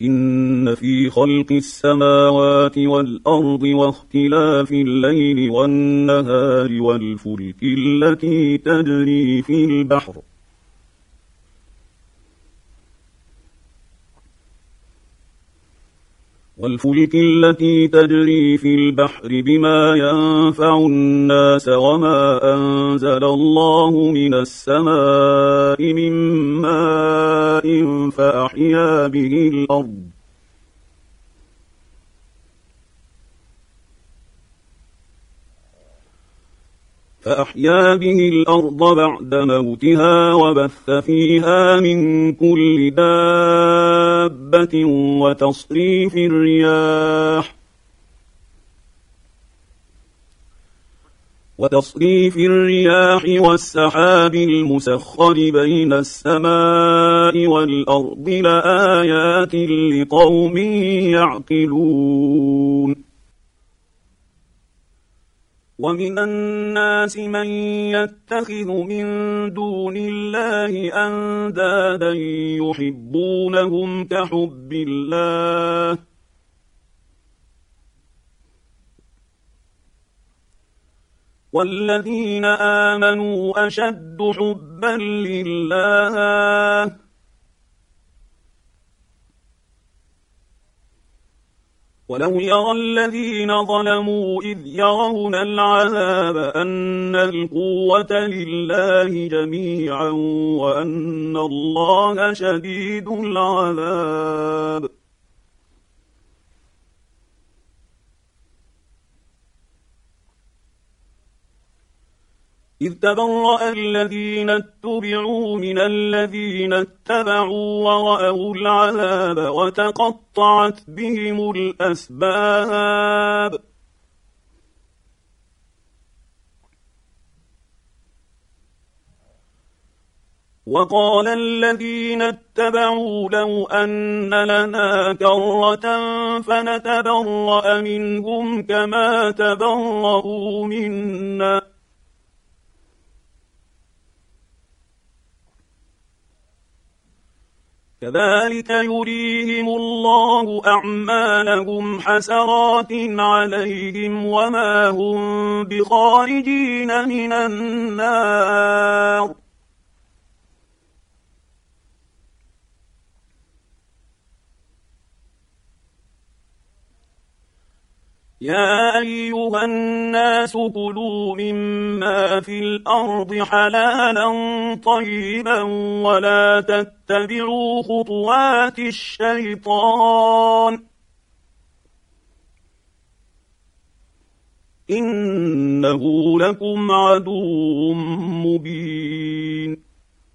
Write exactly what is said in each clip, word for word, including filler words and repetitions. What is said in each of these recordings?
إن في خلق السماوات والأرض واختلاف الليل والنهار والفلك التي تجري في البحر والفلك التي تجري في البحر بما ينفع الناس وما أنزل الله من السماء من ماء فأحيا به الأرض فأحيا به الأرض بعد موتها وبث فيها من كل دابة وتصريف الرياح وتصريف الرياح والسحاب المسخر بين السماء والأرض لآيات لقوم يعقلون. ومن الناس من يتخذ من دون الله أندادا يحبونهم كحب الله والذين آمنوا أشد حبا لله ولو يرى الذين ظلموا إذ يرون العذاب أن القوة لله جميعا وأن الله شديد العذاب. إذ تبرأ الذين اتبعوا من الذين اتبعوا ورأوا العذاب وتقطعت بهم الأسباب. وقال الذين اتبعوا لو أن لنا كرة فنتبرأ منهم كما تبرأوا منا كذلك يريهم الله أعمالهم حسرات عليهم وما هم بخارجين من النار. يا أيها الناس كلوا مما في الأرض حلالا طيبا ولا تتبعوا خطوات الشيطان إنه لكم عدو مبين.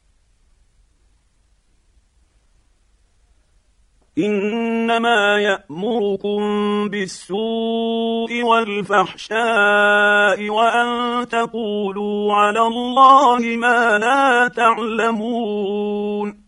إنما يأمركم بالسوء والفحشاء وأن تقولوا على الله ما لا تعلمون.